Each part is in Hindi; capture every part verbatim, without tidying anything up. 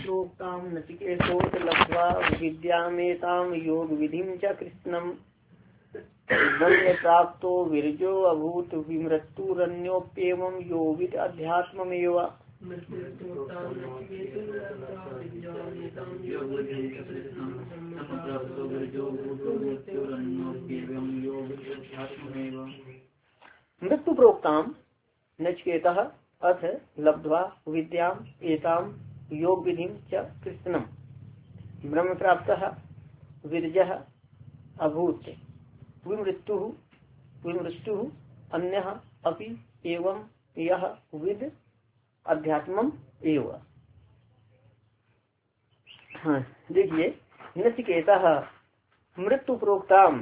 प्रोक्तां नचिकेतोऽथ लब्ध्वा विद्यामेतां योग विधिं च कृष्णं ब्रह्म प्राप्तो विरजो अभूत विमृत्युरन्योप्येवं यो विद अध्यात्ममेव। मृत्यु प्रोक्ताम नचिकेतः अथ लब्ध्वा विद्याम एताम योग विधिं च कृष्णम ब्रह्म प्राप्तः विरजः अभूत विमृत्यु विमृत्यु अन्यः अपि एवं यह विद अध्यात्मम एव। हाँ देखिए, नचिकेतः मृत्यु प्रोक्ताम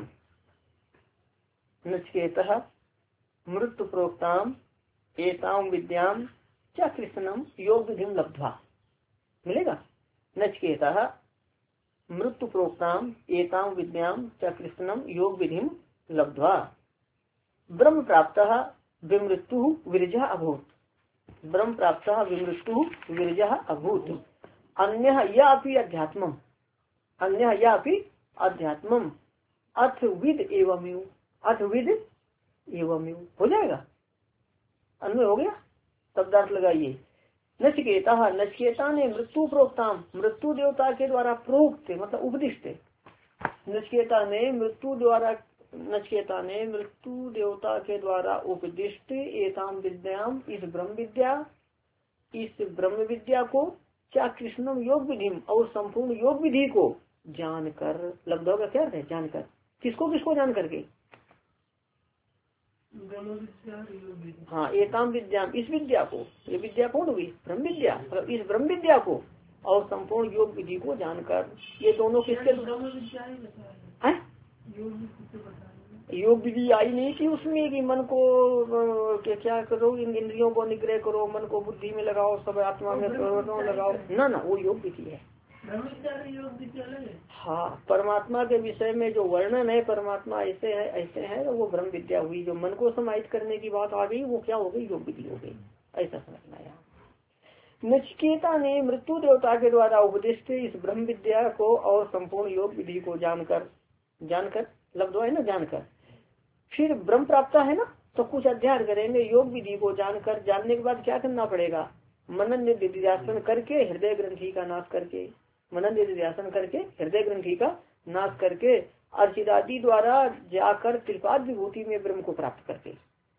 नचिकेतः मृत्यु प्रोक्ताम एताम विद्याम च कृष्णम योग विधिम लब्ध्वा मिलेगा। नचिकेतः मृत्यु प्रोक्ताम एताम विद्याम च कृष्णम योग विधिम लब्ध्वा ब्रह्म प्राप्तः विमृत्यु विरजः अभूत ब्रह्म प्राप्तः विमृत्यु विरजः अभूत अन्यः यापि अध्यात्मम अन्यः यापि अध्यात्मम अथ विद एवमेव अथ विद एवमेव हो जाएगा। अन्वय हो गया, शब्दार्थ लगाइए। नचिकेता नचिकेता ने मृत्यु प्रोक्ताम मृत्यु देवता के द्वारा प्रोक्त मतलब उपदिष्ट नचिकेता ने मृत्यु द्वारा नचिकेता ने मृत्यु देवता के द्वारा उपदिष्ट एताम विद्याम इस ब्रह्म विद्या इस ब्रह्म विद्या को क्या कृष्णम योग विधि और संपूर्ण योग विधि को जानकर लब्ध का क्या है जानकर किसको किसको जान करके हाँ एताम विद्या इस विद्या को ये विद्या कौन हुई ब्रह्म विद्या मतलब इस ब्रह्म विद्या को और संपूर्ण योग विधि को जानकर ये दोनों किसके योग विधि आई नहीं कि उसमें कि मन को क्या क्या करो इन इंद्रियों को निग्रह करो मन को बुद्धि में लगाओ सब आत्मा में लगाओ ना ना वो योग विधि है। हाँ परमात्मा के विषय में जो वर्णन है परमात्मा ऐसे है ऐसे है वो ब्रह्म विद्या हुई। जो मन को समाहित करने की बात आ गई वो क्या हो गई योग विधि हो गई ऐसा समझना है। नचिकेता ने मृत्यु देवता के द्वारा उपदिष्ट इस ब्रह्म विद्या को और संपूर्ण योग विधि को जानकर जानकर लब्ध है ना जानकर फिर ब्रह्म प्राप्त है ना तो कुछ अध्ययन करेंगे योग विधि को जानकर जानने के बाद क्या करना पड़ेगा मनन निधिध्यासन करके हृदय ग्रंथि का नाश करके मनन निधिध्यासन करके हृदय ग्रंथि का नाश करके अर्चिदादि द्वारा जाकर त्रिपाद विभूति में ब्रह्म को प्राप्त करके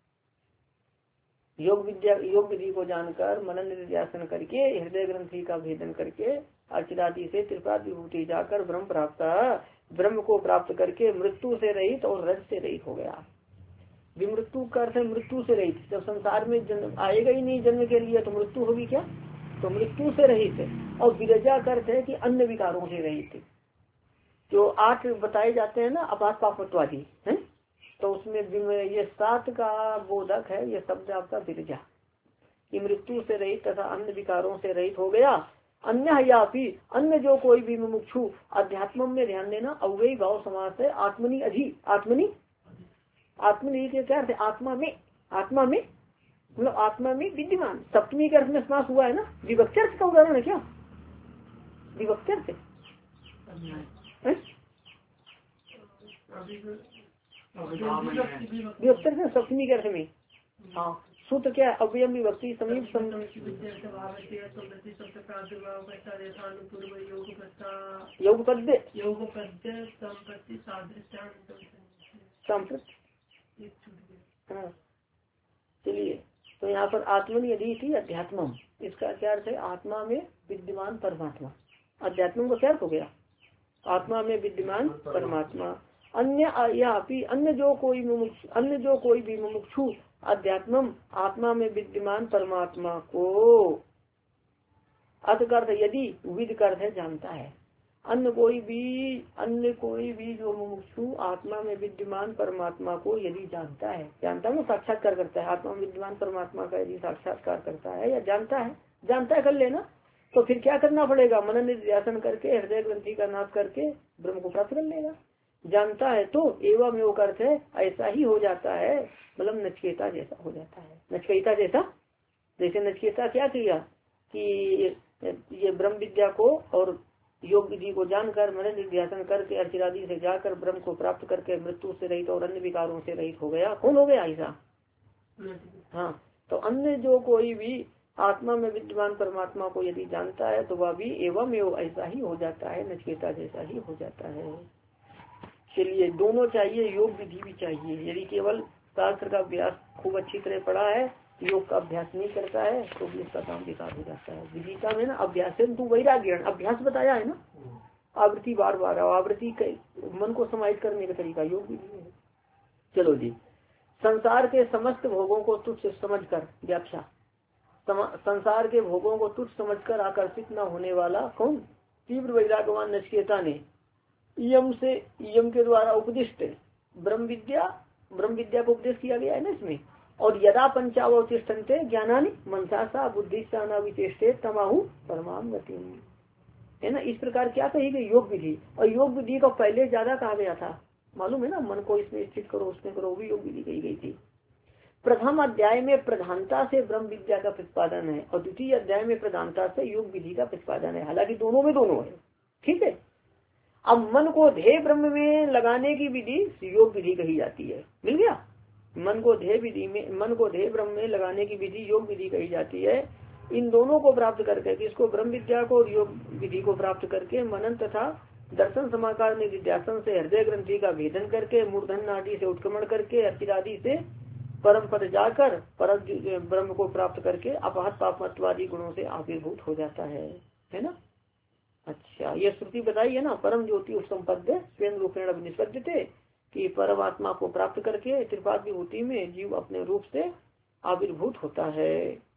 योग विद्या योग विधि को जानकर मनन निधिध्यासन करके हृदय ग्रंथि का भेदन करके अर्चिदादि से त्रिपाद विभूति जाकर ब्रह्म प्राप्त ब्रह्म को प्राप्त करके मृत्यु से रहित और रज से रहित हो गया। विमृत्यु का अर्थ है मृत्यु से रहित। जब संसार में जन्म आएगा ही नहीं जन्म के लिए तो मृत्यु होगी क्या तो मृत्यु से रहित है। और विरजा का अर्थ है कि अन्य विकारों से रहित जो आठ बताए जाते हैं ना अपात पापत्वादी है तो उसमें ये सात का बोधक है ये शब्द आपका विरजा कि मृत्यु से रहित तथा अन्य विकारों से रहित हो गया। अन्य या भी अन्य जो कोई भी मुमुक्षु अध्यात्म में ध्यान देना अव्ययी भाव समास है आत्मनि अधि आत्मनि आत्मनि के क्या अर्थ आत्मा में आत्मा में मतलब आत्मा में विद्यमान सप्तमी के अर्थ में समास हुआ है ना विभक्त्यर्थ का उदाहरण है क्या विभक्त्यर्थ विभक्त्यर्थ सप्तमी के अर्थ में हाँ सूत्र क्या अव्ययम विभक्ति समीप योग पद्य चलिए तो यहाँ पर आत्मनि यदि थी अध्यात्म इसका क्या अर्थ है आत्मा में विद्यमान परमात्मा अध्यात्म का क्या अर्थ हो गया आत्मा में विद्यमान परमात्मा। अन्य या अन्य जो कोई अन्य जो कोई भी मुमुक्षु अध्यात्मम आत्मा में विद्यमान परमात्मा को अर्थ का अर्थ यदि विद का अर्थ है जानता है अन्य कोई भी अन्य कोई भी जो मुमुक्षु आत्मा में विद्यमान परमात्मा को यदि जानता है जानता है ना साक्षात्कार करता है आत्मा में विद्यमान परमात्मा का यदि साक्षात्कार करता है या जानता है जानता है कर लेना तो फिर क्या करना पड़ेगा मनन निधिध्यासन करके हृदय ग्रंथि का नाश करके ब्रह्म को प्राप्त कर लेगा। जानता है तो एवं योग अर्थ है ऐसा ही हो जाता है मतलब नचिकेता जैसा हो जाता है नचिकेता जैसा जैसे नचिकेता क्या किया कि ये ब्रह्म विद्या को और योग विधि को जानकर मन निध्यासन करके अर्चिरादि से जाकर ब्रह्म को प्राप्त करके मृत्यु से रहित और अन्य विकारों से रहित हो गया। कौन हो गया ऐसा? हाँ, तो अन्य जो कोई भी आत्मा में विद्यमान परमात्मा को यदि जानता है तो वह भी एवं एवं ऐसा ही हो जाता है, नचिकेता जैसा ही हो जाता है। चलिए, दोनों चाहिए, योग विधि भी चाहिए। यदि केवल शास्त्र का अभ्यास खूब अच्छी तरह पढ़ा है, योग का अभ्यास नहीं करता है तो भी इसका काम बेकार हो जाता है। विधि का में ना अभ्यास तू वैराग्य अभ्यास बताया है ना, आवृत्ति बार बार आवृत्ति मन को समाहित करने का तरीका योग विधि है। चलो जी, संसार के समस्त भोगों को तुच्छ समझकर व्याख्या, संसार के भोगों को तुच्छ समझकर आकर्षित न होने वाला कौन? तीव्र वैराग्यवान नचिकेता ने यम से यम के द्वारा उपदिष्ट ब्रह्म विद्या ब्रह्म विद्या को उपदेश किया गया है ना इसमें। और यदा पंचावतिष्ठन्ते ज्ञानानि मनसा बुद्धि विचेष्टे तमाहु परमाम गति, है ना। इस प्रकार क्या कही गई? योग विधि। और योग विधि को पहले ज्यादा कहा गया था, मालूम है ना, मन को इसमें स्थित करो उसमें करो, भी योग विधि कही गई थी। प्रथम अध्याय में प्रधानता से ब्रह्म विद्या का प्रतिपादन है और द्वितीय अध्याय में प्रधानता से योग विधि का प्रतिपादन है। हालांकि दोनों में दोनों है, ठीक है। अब मन को ध्येय ब्रह्म में लगाने की विधि योग विधि कही जाती है। मिल गया? मन को ध्येय विधि में मन को ध्येय ब्रह्म में लगाने की विधि योग विधि कही जाती है। इन दोनों को प्राप्त करके, किसको? ब्रह्म विद्या को और योग विधि को प्राप्त करके मनन तथा दर्शन समाकार में विद्यासन से हृदय ग्रंथि का भेदन करके मूर्धन आदि से उत्क्रमण करके अर्चिरादि से परम पद जाकर परम ब्रह्म को प्राप्त करके अपहत पापमत्वादि गुणों से आविर्भूत हो जाता है, है ना। अच्छा, ये श्रुति बताई है ना, परम ज्योति उपसंपद्य स्वयं रूपेण अभिनिष्पद्यते, कि परमात्मा को प्राप्त करके त्रिपाद विभूति में जीव अपने रूप से आविर्भूत होता है।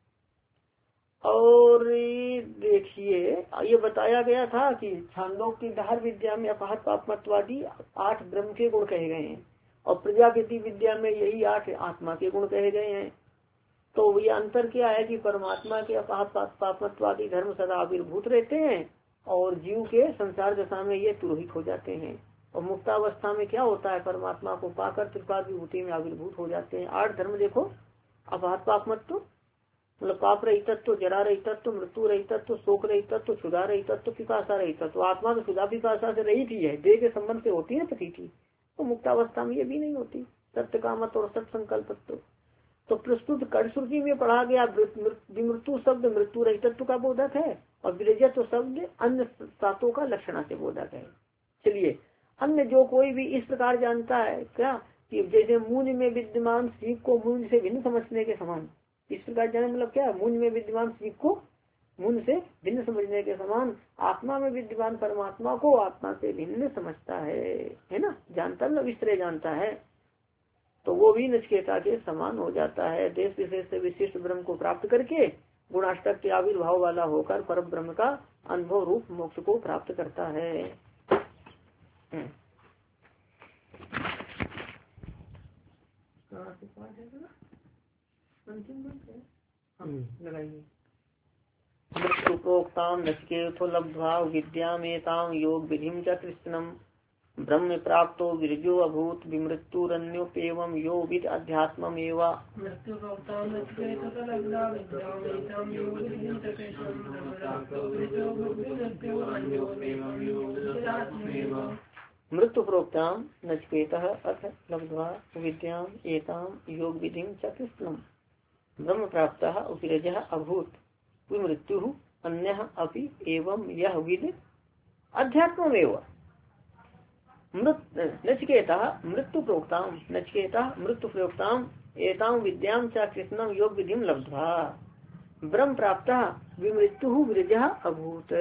और देखिए, ये बताया गया था कि छांदोग की धार विद्या में अपहत पापमत्वादि आठ ब्रह्म के गुण कहे गए हैं और प्रजापति विद्या में यही आठ आत्मा के गुण कहे गए हैं। तो ये अंतर क्या है कि परमात्मा के अपहत पापमत्वादि धर्म सदा आविर्भूत रहते हैं और जीव के संसार दशा में ये तुरोहित हो जाते हैं। और मुक्तावस्था में क्या होता है? परमात्मा को पाकर त्रिपाद विभूति में आविर्भूत हो जाते हैं। आठ धर्म देखो, अपहत पापमत्व मतलब पाप रहित तत्व, जरा रहित तत्व, मृत्यु रहित तत्व, शोक रहित तत्व, क्षुधा रहित तत्व, पिपासा रहित तत्व। आत्मा तो क्षुधा पिपासा से रहित ही है, देह के संबंध से होती है प्रतीति, तो मुक्तावस्था में ये भी नहीं होती। सत्य कामत और सत्य संकल्प। तो प्रस्तुत कड़श्रुति में पढ़ा गया विमृत्यु शब्द मृत्यु रहित तत्व का बोधक है और विरजत्व शब्द अन्य सातों का लक्षणा से बोधक है। चलिए, अन्य जो कोई भी इस प्रकार जानता है क्या कि जैसे मूंज में विद्यमान सीप को मूंज से भिन्न समझने के समान, इस प्रकार जाने मतलब क्या? मूंज में विद्यमान सीप को मूंज से भिन्न समझने के समान आत्मा में विद्यमान परमात्मा को आत्मा से भिन्न समझता है, है ना। जानता मतलब इस तरह जानता है, तो वो भी नचिकेता के समान हो जाता है। देश विशेष से विशिष्ट ब्रह्म को प्राप्त करके गुणाष्टक के आविर्भाव वाला होकर पर ब्रह्म का अनुभव रूप मोक्ष को प्राप्त करता है। मृत्यु प्रोक्ताम नचिकेतो लब्ध्वा विद्यामेतां योग विधिं च कृष्णम् ब्रह्म प्राप्तो विरजो अभूत विमृत्युरन्योप्येवं यो विद अध्यात्ममेव। मृत्यु प्रोक्ताम नचिकेतः अथ लब्ध्वा विद्याम एतां योग विधिं च कृष्णम् ब्रह्म प्राप्तः विरजः अभूत विमृत्युः अन्यः अपि एवं यः विद अध्यात्ममेव। नचिकेता मृत्यु प्रोक्ताम नचिकेता मृत्यु प्रोक्ताम एतां विद्यां च कृष्णं योग विधिं लब्ध्वा ब्रह्म प्राप्तः विमृत्युः विरजः अभूत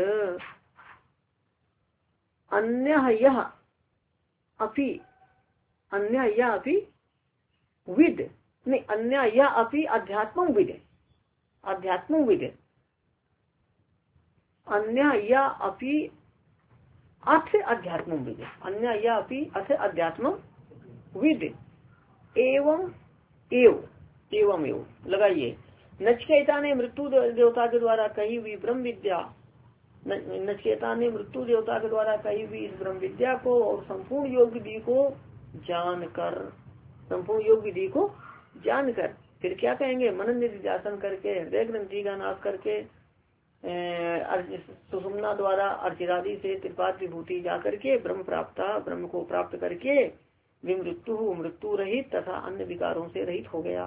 अन्यः यः अपि अन्यः यः अपि विद नहीं अन्यः यः अपि अध्यात्मं विद अध्यात्मं विद अन्यः यः अपि अथ अध्यात्म विद अन्य या अपि अथ अध्यात्म विद एवं एव एवं एव लगाइए। नचिकेता ने मृत्यु देवता के द्वारा कही हुई ब्रह्म विद्या नचिकेता ने मृत्यु देवता के द्वारा कही हुई इस ब्रह्म विद्या को और संपूर्ण योग विधि को जानकर संपूर्ण योग विधि को जानकर फिर क्या कहेंगे? मनन निधिध्यासन करके हृदय ग्रंथि का नाश करके सुषुम्ना द्वारा अर्चिरादि से त्रिपाद विभूति जाकर के ब्रह्म प्राप्त ब्रह्म को प्राप्त करके विमृत्यु मृत्यु रहित तथा अन्य विकारों से रहित हो गया।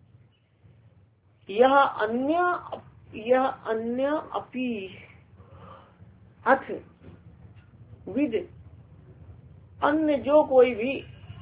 यह अन्य यह अन्य अपि अथ विद अन्य जो कोई भी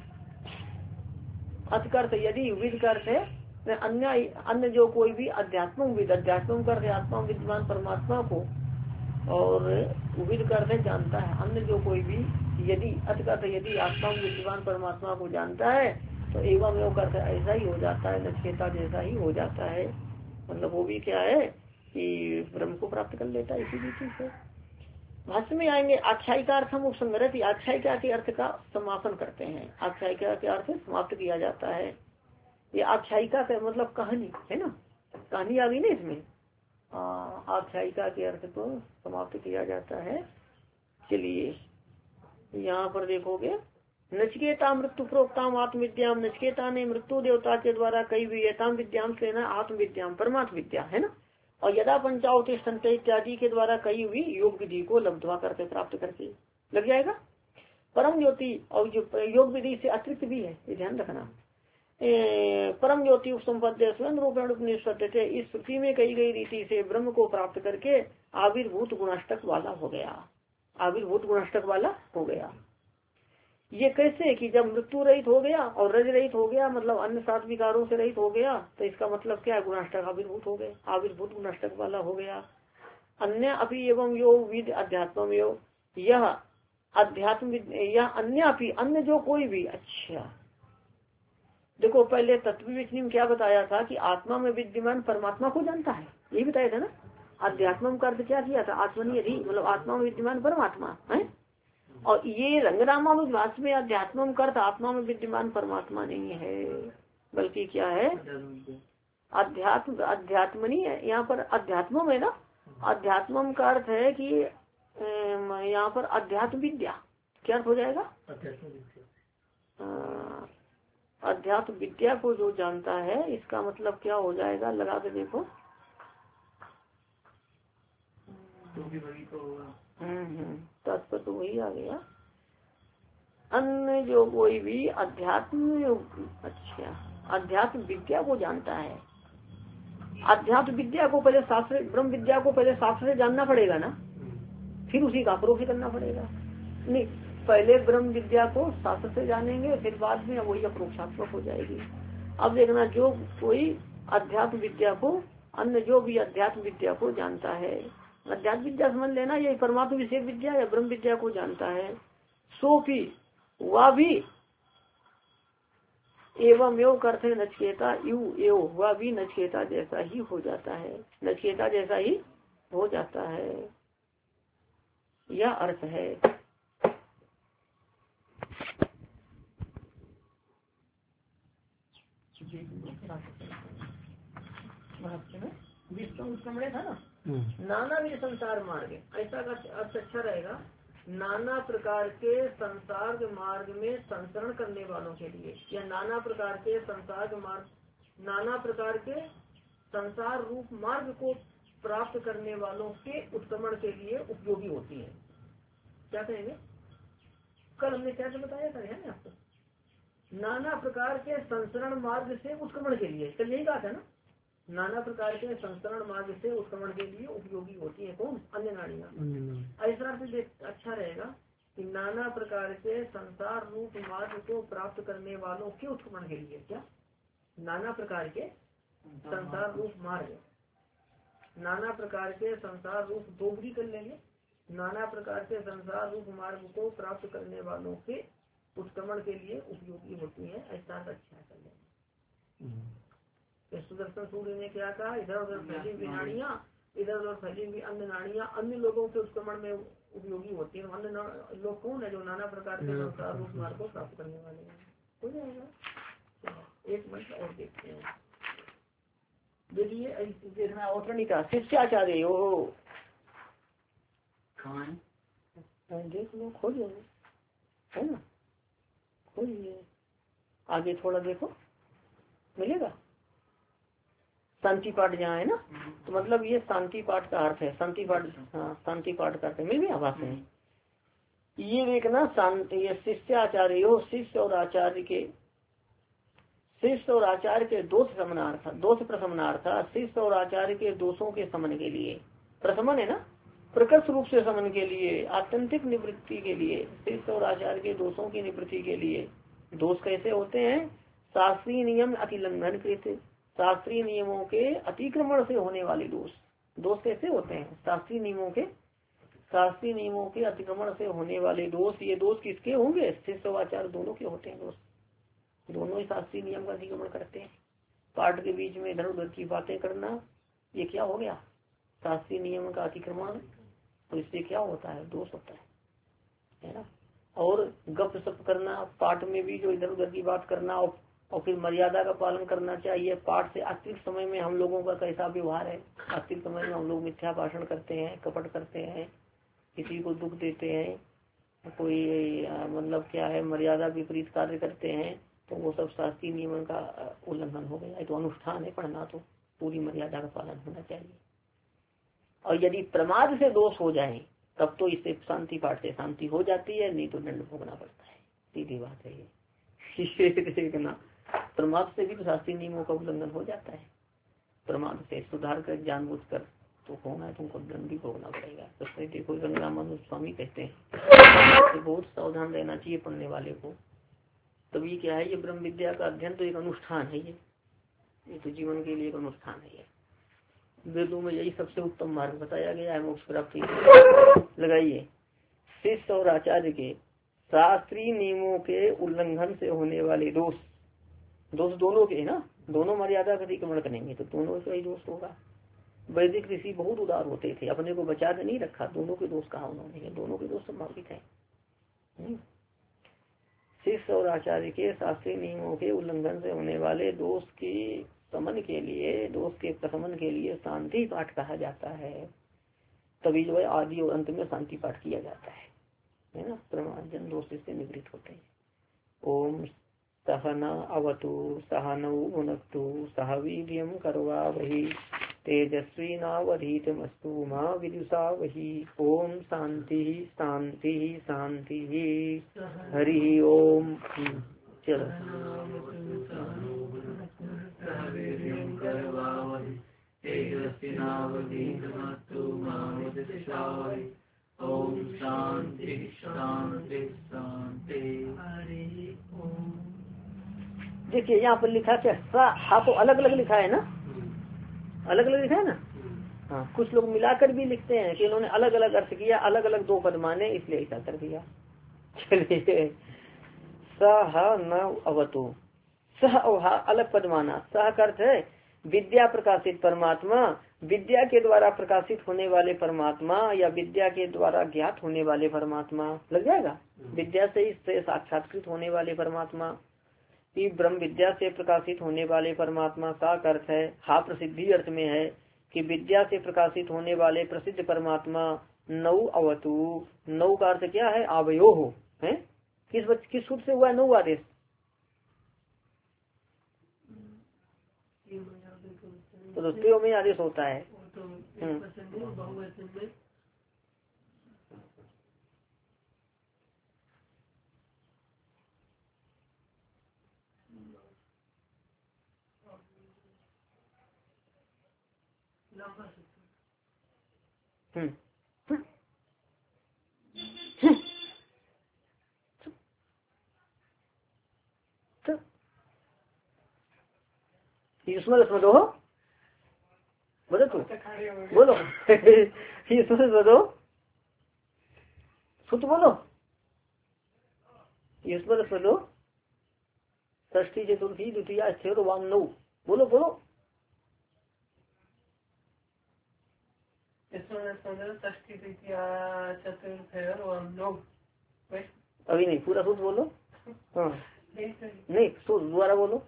अथ करते यदि विद करते अन्य अन्य जो कोई भी अध्यात्म विद अध्यात्म करते आत्मा विद्यमान परमात्मा को और विद करते जानता है। अन्य जो कोई भी यदि अथ करते यदि आत्मा विद्यमान परमात्मा को जानता है तो एवं एवं करते ऐसा ही हो जाता है, नचिकेता जैसा ही हो जाता है। मतलब वो भी क्या है कि ब्रह्म को प्राप्त कर लेता है इसी रीति से। भाष्य में आएंगे आख्यायिका अर्थ हम उपसंग्रह आख्यायिका के अर्थ का समापन करते हैं। आख्यायिका के अर्थ समाप्त किया जाता है। ये आख्यायिका का मतलब कहानी है ना, कहानी आ गई ना इसमें। आख्यायिका के अर्थ को समाप्त किया जाता है। चलिए यहाँ पर देखोगे नचिकेता मृत्यु प्रोक्ताम आत्मविद्याम नचिकेता ने मृत्यु देवता के द्वारा कई भी एताम विद्याम से लेना आत्मविद्याम परमात्म विद्या है ना। और यदा पंचावती संत इत्यादि के द्वारा कई हुई योग विधि को लब्धवा करके प्राप्त करके लग जाएगा। परम ज्योति और जो योग विधि से अतिरिक्त भी है ये ध्यान रखना। ए, परम ज्योति उपसंपद्य स्वयं रूपेण उपनिषद थे इस श्रुति में कही गई रीति से ब्रह्म को प्राप्त करके आविर्भूत गुणाष्टक वाला हो गया। आविर्भूत गुणाष्टक वाला हो गया। ये कैसे कि जब मृत्यु रहित हो गया और रज रहित हो गया मतलब अन्य सात विकारों से रहित हो गया तो इसका मतलब क्या है गुणाष्टक आविर्भूत हो गए, आविर्भूत गुणाष्टक वाला हो गया। अन्य अभी एवं यो विद अध्यात्म यो यह अध्यात्म यह अन्य अभी अन्य जो कोई भी। अच्छा देखो पहले तत्व विष्णु में क्या बताया था कि आत्मा में विद्यमान परमात्मा को जानता है, यही बताया था ना। अध्यात्म का अर्थ क्या किया था आत्मनीय अधि मतलब आत्मा में विद्यमान परमात्मा है। और ये रंगरामानुज में अध्यात्म का अर्थ आत्मा में विद्यमान परमात्मा नहीं है बल्कि क्या है अध्यात्म अध्यात्म नहीं है यहाँ पर अध्यात्म है ना। अध्यात्म का अर्थ है कि यहाँ पर अध्यात्म विद्या क्या अर्थ हो जाएगा अध्यात्म विद्या को जो जानता है इसका मतलब क्या हो जाएगा लगा के देखो। हम्म तात्पर्य तो वही आ गया। अन्य जो कोई भी अध्यात्म अच्छा अध्यात्म विद्या को जानता है। अध्यात्म विद्या को पहले शास्त्र ब्रह्म विद्या को पहले शास्त्र से जानना पड़ेगा ना, फिर उसी का प्रोक्ष करना पड़ेगा। नहीं पहले ब्रह्म विद्या को शास्त्र से जानेंगे फिर बाद में वही अप्रोक्षात्मक हो जाएगी। अब देखना जो कोई अध्यात्म विद्या को अन्य जो भी अध्यात्म विद्या को जानता है अध्यात्म विद्या समझ लेना यही परमात्म विषय विद्या या ब्रह्म विद्या को जानता है सो भी वह भी एवं एवं करते नचिकेता यू एवं वह भी नचिकेता जैसा ही हो जाता है, नचिकेता जैसा ही हो जाता है यह अर्थ है। विष्णु उत्क्रमण था ना नाना भी संसार मार्ग ऐसा का अर्थ अच्छा रहेगा। नाना प्रकार के संसार मार्ग में संसरण करने वालों के लिए या नाना प्रकार के संसार मार्ग नाना प्रकार के संसार रूप मार्ग को प्राप्त करने वालों के उत्क्रमण के लिए उपयोगी होती है। क्या कहेंगे कल हमने क्या बताया था ध्यान आपको नाना प्रकार के संसरण मार्ग से उत्क्रमण के लिए कल यही कहा था ना। नाना प्रकार के संस्करण मार्ग से उत्क्रमण के लिए उपयोगी होती है कौन अन्य नाड़ियाँ। ऐसा अर्थ अच्छा रहेगा कि नाना प्रकार के संसार रूप मार्ग को प्राप्त करने वालों के उत्क्रमण के लिए क्या नाना प्रकार के संसार रूप मार्ग नाना प्रकार के संसार रूप दो भी कर लेंगे नाना प्रकार के संसार रूप मार्ग को प्राप्त करने वालों के उत्क्रमण के लिए उपयोगी होती है। ऐसा अच्छा कर लेंगे। सुदर्शन सूर्य ने क्या कहा इधर उधर फैली हुई नाड़ियाँ इधर उधर फैली हुई अन्य नाड़ियाँ अन्य लोगों के उत्क्रमण में उपयोगी होती है। अन्य लोग कौन है जो नाना प्रकार के संसार रूप मार्ग को प्राप्त करने वाले हैं। हो जाएगा एक मंत्र और देखते हैं। देखिए देखना औतरणिका शिष्याचार्य हो देख लो खोलिए है ना खोलिए आगे थोड़ा देखो मिलेगा। शांति पाठ जहाँ है ना, तो मतलब ये शांति पाठ का अर्थ है। शांति पाठ, हाँ शांति पाठ का अर्थ मिल गया आवास में। ये देखना शांति, ये शिष्याचार्य हो, शिष्य और आचार्य के, शिष्य और आचार्य के दोष शमनार्थ, दोष प्रशमनार्थ, शिष्य और आचार्य के दोषों के शमन के लिए, प्रशमन है ना, प्रकट रूप से शमन के लिए, आत्यंतिक निवृत्ति के लिए, शिष्य और आचार्य के दोषों की निवृत्ति के लिए। दोष कैसे होते हैं? शास्त्रीय नियम अतिलंघन कृत, शास्त्रीय नियमों के अतिक्रमण से होने वाले दोष। दोष कैसे होते हैं? शास्त्रीय नियमों के, शास्त्रीय नियमों के अतिक्रमण से होने वाले दोष। ये दोष किसके होंगे? शिष्य और आचार्य दोनों के होते हैं दोष। दोनों ही शास्त्रीय नियम का अतिक्रमण करते हैं। पाठ के बीच में इधर उधर की बातें करना, ये क्या हो गया? शास्त्रीय नियम का अतिक्रमण। तो इससे क्या होता है? दोष होता है, है ना। और गप सप करना, पाठ में भी जो इधर उधर की बात करना, और, और फिर मर्यादा का पालन करना चाहिए। पाठ से अतिरिक्त समय में हम लोगों का कैसा व्यवहार है? अतिरिक्त समय में हम लोग मिथ्या भाषण करते हैं, कपट करते हैं, किसी को दुख देते हैं, कोई मतलब क्या है मर्यादा विपरीत कार्य करते हैं, तो वो सब शास्त्रीय नियमन का उल्लंघन हो गया। तो अनुष्ठान है पढ़ना, तो पूरी मर्यादा का पालन होना चाहिए। और यदि प्रमाद से दोष हो जाए तब तो इससे शांति पाठ से शांति हो जाती है, नहीं तो दंड भोगना पड़ता है। सीधी बात है ये। देखना, प्रमाद से भी तो शास्त्रीय नियमों का उल्लंघन हो जाता है। प्रमाद से सुधार कर जानबूझ कर तो होना है, तुमको दंड भी भोगना पड़ेगा। तो देखो रंगरामानुज स्वामी कहते हैं तो बहुत सावधान रहना चाहिए पढ़ने वाले को। तभी क्या है, ये ब्रह्म विद्या का अध्ययन तो एक अनुष्ठान है, ये ये तो जीवन के लिए एक अनुष्ठान है। ये वेदों में यही सबसे उत्तम मार्ग बताया गया है मोक्ष प्राप्ति। लगाइए, शिष्य और आचार्य के शास्त्रीय नियमों के उल्लंघन से होने वाले दोष, दोष दोनों के ना, दोनों मर्यादा का अतिक्रमण करेंगे तो दोनों का ही दोष होगा। वैदिक ऋषि बहुत उदार होते थे, अपने को बचा के नहीं रखा, दोनों के दोष कहा उन्होंने, दोनों के दोष संभावित है। शिष्य और आचार्य के शास्त्रीय नियमों के उल्लंघन से होने वाले दोष की शमन के लिए, दोष के प्रशमन के लिए शांति पाठ कहा जाता है। तभी जो है आदि और अंत में शांति पाठ किया जाता है, है ना। प्रमार्जन दोष से निवृत्त होते हैं। ओम सहना अवतु सहनौ भुनक्तु सह वीर्यं कर्वावहि तेजस्वी नावधीतमस्तु मा विदुषावहि। ओम शांति शांति शांति। हरि ओम। चलो ओम शांति शांति शांति। देखिए यहाँ पर लिखा क्या, सा को अलग अलग लिखा है ना, अलग अलग लिखा है ना। हाँ, कुछ लोग मिलाकर भी लिखते हैं कि इन्होंने अलग अलग अर्थ किया, अलग अलग दो पद माने, इसलिए ऐसा कर दिया। चलिए, सह न अवतु, सह और हा अलग पद माना। सह का अर्थ है विद्या प्रकाशित परमात्मा, विद्या के द्वारा प्रकाशित होने वाले परमात्मा, या विद्या के द्वारा ज्ञात होने वाले परमात्मा, लग जाएगा। विद्या से इससे साक्षात्कृत होने वाले परमात्मा, ब्रह्म विद्या से प्रकाशित होने वाले परमात्मा का अर्थ है, हा प्रसिद्धि अर्थ में है कि विद्या से प्रकाशित होने वाले प्रसिद्ध परमात्मा। नौ अवतु, नौ का अर्थ क्या है? आवयो हो है। किस किस सूत्र से हुआ नौ आदेश? तो त्यो में आदेश होता है। हम्म इसमें इसमें दो बोलो तू बोलो इसमें बोलो सुत बोलो ईश्वर बोलो षष्ठी चतुर्थी द्वितीय स्थिर वाम नौ बोलो बोलो षष्ठी द्वितीय चतुर्थ वाम नौ। अभी नहीं, पूरा सूत्र बोलो। हाँ नहीं, सूत्र दोबारा बोलो।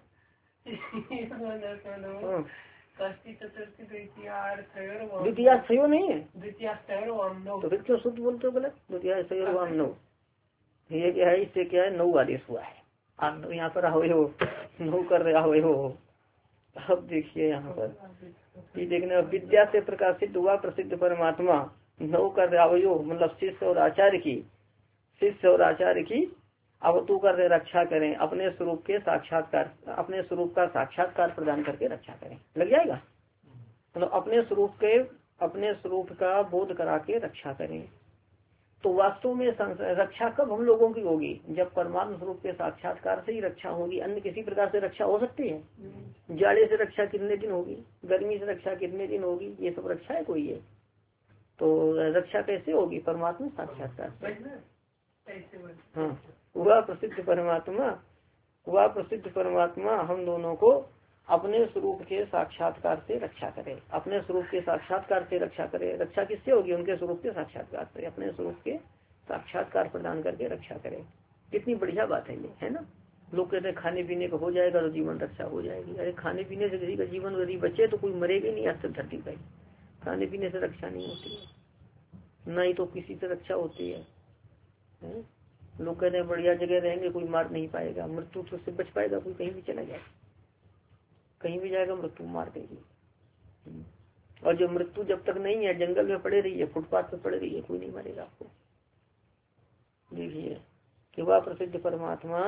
द्वितीय सयो नहीं है, द्वितीय तो फिर क्यों शुद्ध बोलते हो गलत? द्वितीय सयो वाम नौ, ये क्या है? इससे क्या है? नौ आदेश हुआ है। आप यहाँ पर आओ हो नौ कर रहे हो हो अब देखिए यहाँ पर ये देखना, विद्या से प्रकाशित हुआ प्रसिद्ध परमात्मा नौ कर अवयो मतलब शिष्य और आचार्य की, शिष्य और आचार्य की अवतु कर रक्षा करें, अपने स्वरूप के साक्षात्कार, अपने स्वरूप का साक्षात्कार प्रदान करके रक्षा करें। लग जाएगा मतलब अपने स्वरूप के, अपने स्वरूप का बोध करा के रक्षा करें। तो वास्तव में रक्षा कब हम लोगों की होगी? जब परमात्मा स्वरूप के साक्षात्कार से ही रक्षा होगी। अन्य किसी प्रकार से रक्षा हो सकती है? जाड़े से रक्षा कितने दिन होगी, गर्मी से रक्षा कितने दिन होगी, ये सब रक्षा है कोई? ये तो रक्षा कैसे होगी? परमात्मा साक्षात्कार। हाँ, वह प्रसिद्ध परमात्मा, वह प्रसिद्ध परमात्मा हम दोनों को अपने स्वरूप के साक्षात्कार से रक्षा करे, अपने स्वरूप के साक्षात्कार से रक्षा करे। रक्षा किससे होगी? उनके स्वरूप के साक्षात्कार से, अपने स्वरूप के साक्षात्कार प्रदान करके रक्षा करे। कितनी बढ़िया बात है ये, है ना। लोग कहते हैं खाने पीने का हो जाएगा तो जीवन रक्षा हो जाएगी। अरे खाने पीने से किसी का जीवन यदि बचे तो कोई मरेगा नहीं आज तक धरती पर। खाने पीने से रक्षा नहीं होती है, न ही तो किसी से रक्षा होती है, है? लोग कहते हैं बढ़िया जगह रहेंगे कोई मार नहीं पाएगा, मृत्यु तो उससे बच पाएगा कोई? कहीं भी चला जाए, कहीं भी जाएगा मृत्यु मार देगी। और जो मृत्यु जब तक नहीं है, जंगल में पड़े रही है, फुटपाथ पे पड़े रही है, कोई नहीं मारेगा आपको। देखिए कि वह प्रसिद्ध परमात्मा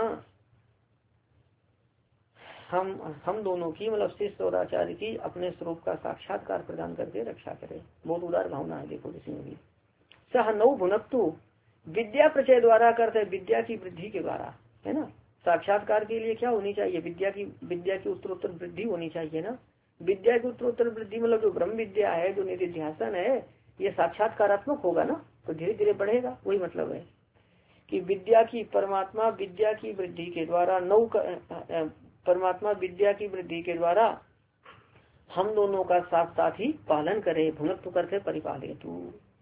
हम हम दोनों की मतलब शिष्य और आचार्य की अपने स्वरूप का साक्षात्कार प्रदान करके रक्षा करे। बहुत उदार भावना है देखो इसमें भी। सह नौ भुनक्तु विद्या प्रचय द्वारा करते, विद्या की वृद्धि के द्वारा, है ना। साक्षात्कार के लिए क्या होनी चाहिए? विद्या की, विद्या की उत्तरोत्तर वृद्धि होनी चाहिए ना। विद्या की उत्तरोत्तर वृद्धि मतलब जो ब्रह्म विद्या है, जो निधिध्यासन है, ये साक्षात्कारात्मक होगा ना, तो धीरे धीरे बढ़ेगा। वही मतलब है कि विद्या की, परमात्मा विद्या की वृद्धि के द्वारा नौ, परमात्मा विद्या की वृद्धि के द्वारा हम दोनों का साथ साथ ही पालन करे। भुनक्तु करके परिपाले तू,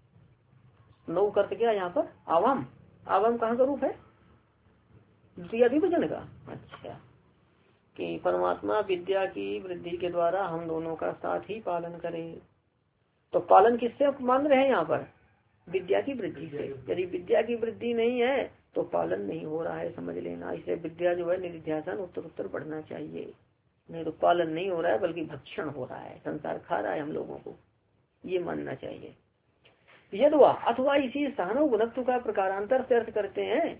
नौ करते क्या यहाँ पर? आवाम, आवाम कहाँ का रूप है? द्वितीय विभजन का। अच्छा, कि परमात्मा विद्या की वृद्धि के द्वारा हम दोनों का साथ ही पालन करे। तो पालन किससे मान रहे हैं यहाँ पर? विद्या की वृद्धि से। यदि विद्या की वृद्धि नहीं है तो पालन नहीं हो रहा है, समझ लेना। इसलिए विद्या जो है निधिध्यासन उत्तर उत्तर बढ़ना चाहिए, नहीं तो पालन नहीं हो रहा है बल्कि भक्षण हो रहा है, संसार खा रहा है हम लोगों को, ये मानना चाहिए। यदवा अथवा इसी सहनव गुणत्व का प्रकारांतर से अर्थ करते हैं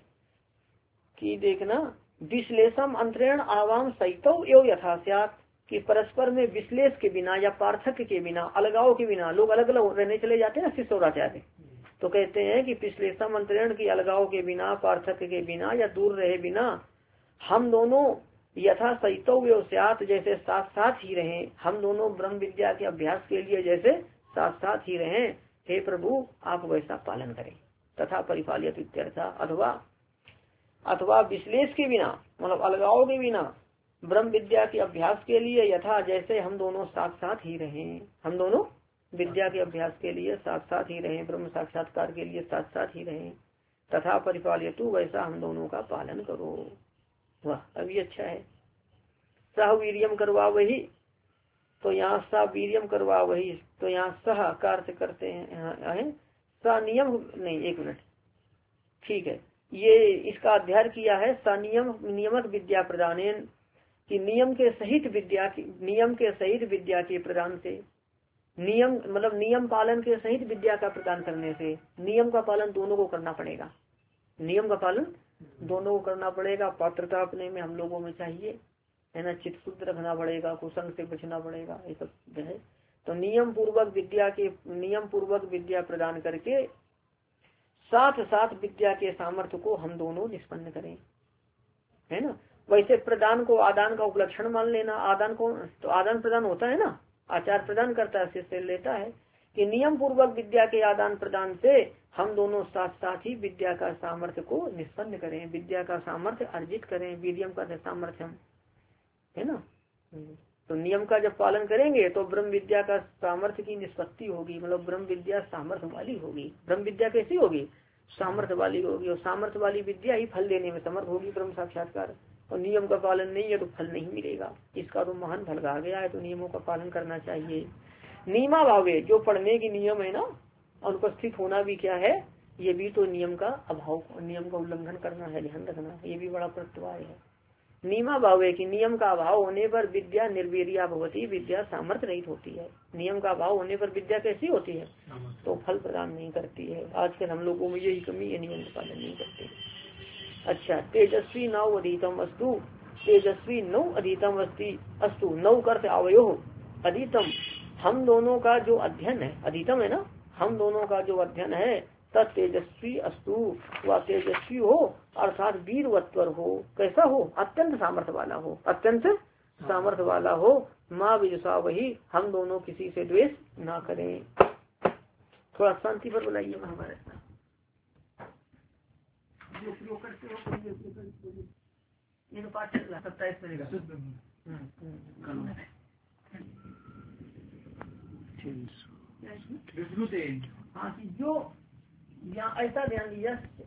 कि देखना विश्लेषम अंतरेण आवाम सहितव एवं यथास्यात्, कि परस्पर में विश्लेष के बिना या पार्थक्य के बिना, अलगाव के बिना, लोग अलग अलग रहने चले जाते हैं ना शिष्य और आचार्य, तो कहते हैं कि विश्लेषम अंतरेण की अलगाव के बिना, पार्थक्य के बिना या दूर रहे बिना हम दोनों यथा सहितव एवं स्यात्, जैसे साथ साथ ही रहे, हम दोनों ब्रह्म विद्या के अभ्यास के लिए जैसे साथ साथ ही रहे, हे प्रभु आप वैसा पालन करें। तथा परिपालित इत्यर्था। अथवा अथवा विश्लेष के बिना मतलब अलगाव के बिना ब्रह्म विद्या के अभ्यास के लिए यथा जैसे हम दोनों साथ साथ ही रहे, हम दोनों विद्या के अभ्यास के लिए साथ साथ ही रहे, ब्रह्म साक्षात्कार के लिए साथ साथ ही रहे। तथा परिपालित वैसा हम दोनों का पालन करो। वाह, अभी अच्छा है। सह वीर्यम करवा वही, तो यहाँ सा वीर्यम करवा वही, तो यहाँ सह का अर्थ करते हैं सनियम नहीं, एक मिनट, ठीक है, ये इसका अध्ययन किया है सनियम नियमक विद्या प्रदानेन, कि नियम के सहित विद्या की, नियम के सहित विद्या के प्रदान से, नियम मतलब नियम पालन के सहित विद्या का प्रदान करने से। नियम का पालन दोनों को करना पड़ेगा, नियम का पालन दोनों को करना पड़ेगा। पात्रता अपने में हम लोगों में चाहिए, है ना, चित्त शुद्ध रखना पड़ेगा, कुसंग से बचना पड़ेगा, ये सब है। तो नियम पूर्वक विद्या के, नियम पूर्वक विद्या प्रदान करके साथ साथ विद्या के सामर्थ्य को हम दोनों निष्पन्न करें, है ना। वैसे प्रदान को आदान का उपलक्षण मान लेना, आदान को तो आदान प्रदान होता है ना, आचार प्रदान करता है, शिष्य लेता है, कि नियम पूर्वक विद्या के आदान प्रदान से हम दोनों साथ साथ ही विद्या का सामर्थ्य को निष्पन्न करें, विद्या का सामर्थ्य अर्जित करें। वीर्यम का सामर्थ्य, है ना। तो नियम का जब पालन करेंगे तो ब्रह्म विद्या का सामर्थ्य की निष्पत्ति होगी, मतलब ब्रह्म विद्या सामर्थ्य वाली होगी। ब्रह्म विद्या कैसी होगी? सामर्थ्य वाली होगी, और सामर्थ्य वाली विद्या ही फल देने में समर्थ होगी, ब्रह्म साक्षात्कार। और नियम का पालन नहीं है तो फल नहीं मिलेगा, इसका तो महान फल कहा गया है। तो नियमों का पालन करना चाहिए। नियमा भावे, जो पढ़ने की नियम है ना, अनुपस्थित होना भी क्या है, ये भी तो नियम का अभाव, नियम का उल्लंघन करना है, ध्यान रखना, ये भी बड़ा प्रत्यवाय है। नियमा भाव है कि नियम का अभाव होने पर विद्या निर्वीर्या भवती, विद्या सामर्थ्य रहित होती है। नियम का अभाव होने पर विद्या कैसी होती है? तो फल प्रदान नहीं करती है। आजकल हम लोगों में यही कमी है, नियम का पालन नहीं करते। अच्छा, तेजस्वी नौ अधीतम अस्तु, तेजस्वी नौ अधीतम अस्ति अस्तु, नौ करते अवयो अधीतम, हम दोनों का जो अध्ययन है, अधीतम है ना, हम दोनों का जो अध्ययन है, तत् तेजस्वी अस्तु, वह तेजस्वी हो अर्थात वीरवत्वर हो। कैसा हो? अत्यंत सामर्थ्य वाला हो, अत्यंत सामर्थ्य वाला हो। माँ विजुषा वही, हम दोनों किसी से द्वेष ना करें। थोड़ा शांति पर बुलाइए महाभारत में जो उपयोग करते हो, ये तो पाठ चल रहा सत्ताईस मिलेगा। हाँ, जो यहाँ ऐसा ध्यान यश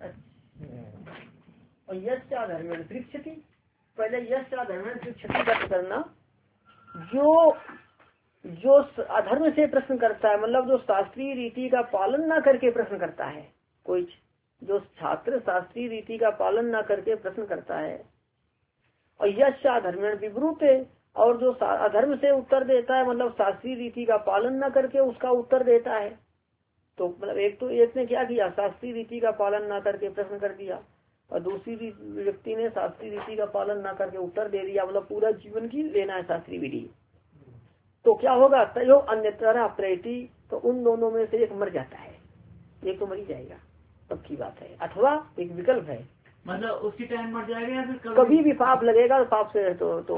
और यश धर्म क्षति, पहले यश धर्म क्षति का करना। जो जो अधर्म से प्रश्न करता है, मतलब जो शास्त्रीय रीति का पालन ना करके प्रश्न करता है, कोई जो छात्र शास्त्रीय रीति का पालन ना करके प्रश्न करता है, और यश अधर्मेण विवृत है, और जो अधर्म से उत्तर देता है, मतलब शास्त्रीय रीति का पालन ना करके उसका उत्तर देता है। तो मतलब एक तो एक ने क्या किया, शास्त्रीय रीति का पालन ना करके प्रश्न कर दिया, और दूसरी व्यक्ति ने शास्त्रीय रीति का पालन ना करके उत्तर दे दिया, मतलब पूरा जीवन की लेना है शास्त्रीय विधि। तो क्या होगा? तयो अन्यतरा प्रयति, तो उन दोनों में से एक मर जाता है, एक तो मर ही जाएगा, पक्की बात है। अथवा एक विकल्प है, मतलब उसी टाइम मर जाएगा, या फिर कभी, कभी भी पाप लगेगा तो पाप से तो तो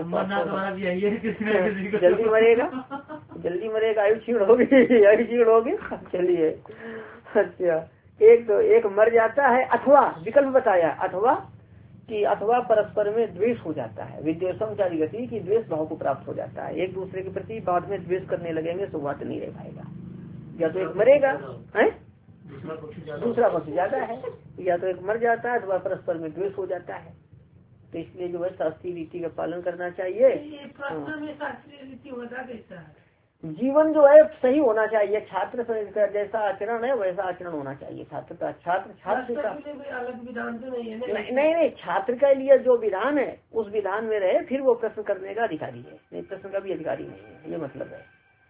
जल्दी मरेगा, जल्दी मरेगा, आयु क्षीण होगी, आयु क्षीण होगी। चलिए, अच्छा, एक तो एक मर जाता है, अथवा विकल्प बताया, अथवा कि अथवा परस्पर में द्वेष हो जाता है, विद्वेषम चारी गति की द्वेष भाव को प्राप्त हो जाता है, एक दूसरे के प्रति बाद में द्वेष करने लगेंगे तो बात नहीं रह पाएगा। या तो एक मरेगा है, दूसरा पक्ष ज्यादा है, या तो एक मर जाता है अथवा परस्पर में द्वेष हो जाता है। तो इसलिए जो है शास्त्रीय रीति का पालन करना चाहिए। शास्त्रीय रीति होता कैसा है? जीवन जो है सही होना चाहिए, छात्र का जैसा आचरण है वैसा आचरण होना चाहिए छात्र का। छात्र छात्र का अलग विधान तो नहीं है? नहीं नहीं, नहीं छात्र के लिए जो विधान है उस विधान में रहे, फिर वो प्रश्न करने का अधिकारी है, नहीं प्रश्न का भी अधिकारी नहीं है, ये मतलब है।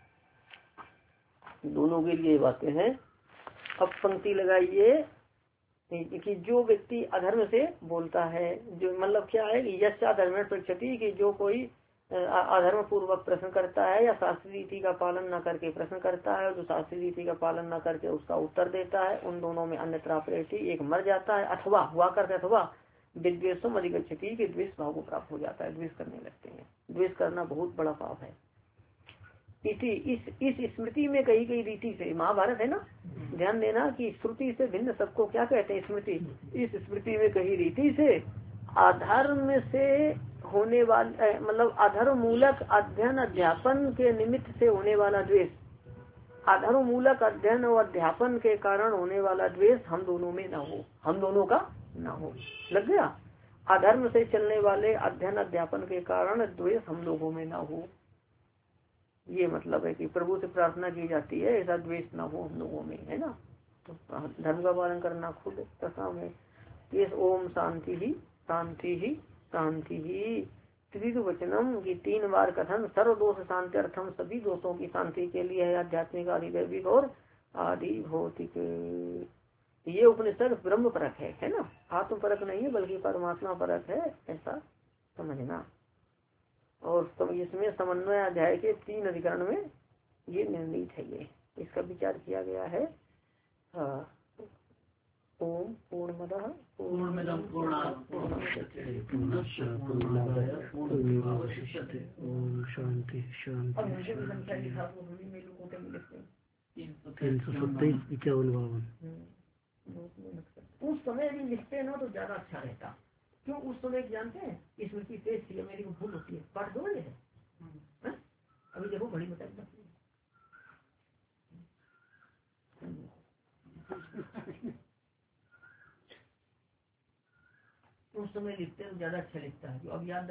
दोनों के लिए बातें हैं। अब पंक्ति लगाइए कि जो व्यक्ति अधर्म से बोलता है, जो मतलब क्या है कि यश अधर्म प्रक्षति, कि जो कोई अधर्म पूर्वक प्रश्न करता है या शास्त्रीय रीति का पालन न करके प्रश्न करता है, और जो शास्त्रीय रीति का पालन न करके उसका उत्तर देता है, उन दोनों में अन्यत्र प्रेटी, एक मर जाता है, अथवा हुआ करते अथवा विद्वेषम अधिगच्छति, के द्वेष भाव को प्राप्त हो जाता है, द्वेष करने लगते हैं। द्वेष करना बहुत बड़ा पाप है। इसी इस इस स्मृति में कही गई रीति से, महाभारत है ना, ध्यान देना कि श्रुति से भिन्न सबको क्या कहते हैं? स्मृति। इस स्मृति में कही रीति से अधर्म से होने वाले, मतलब अधर्म मूलक अध्ययन अध्यापन के निमित्त से होने वाला द्वेष, अधर्म मूलक अध्ययन और अध्यापन के कारण होने वाला द्वेष हम दोनों में ना हो, हम दोनों का ना हो। लग गया? अधर्म से चलने वाले अध्ययन अध्यापन के कारण द्वेष हम लोगों में ना हो, ये मतलब है कि प्रभु से प्रार्थना की जाती है ऐसा द्वेष ना हो हम लोगों में, है ना। तो धर्म का पालन करना खुद तथा में। ये ओम शांति ही शांति ही शांति ही त्रिवचनम की तीन बार कथन, सर्व दोष शांति अर्थम, सभी दोषों की शांति के लिए है, आध्यात्मिक आधिदैविक और आदि भौतिक। ये उपनिषद ब्रह्म परक है, है ना, आत्म परक नहीं है बल्कि परमात्मा परक है, ऐसा समझना। और इसमें समन्वय अध्याय के तीन अधिकरण में ये निर्णित है, ये इसका विचार किया गया है। हाँ, ओम पूर्णमदः पूर्णमिदं पूर्णात् पूर्णमुदच्यते पूर्णस्य पूर्णमादाय पूर्णमेवावशिष्यते। ओम शांति शांति तीन सौ सत्ताईस इक्यावन बावन। उस समय भी लिखते हैं ना तो ज्यादा अच्छा रहता। क्यों? उस समय जानते हैं स्मृति तेज थी, मेरी को भूल होती है। पाठ दो है अभी देखो बड़ी बताई उस समय लिखते हैं ज्यादा अच्छा लिखता है, जो अब याद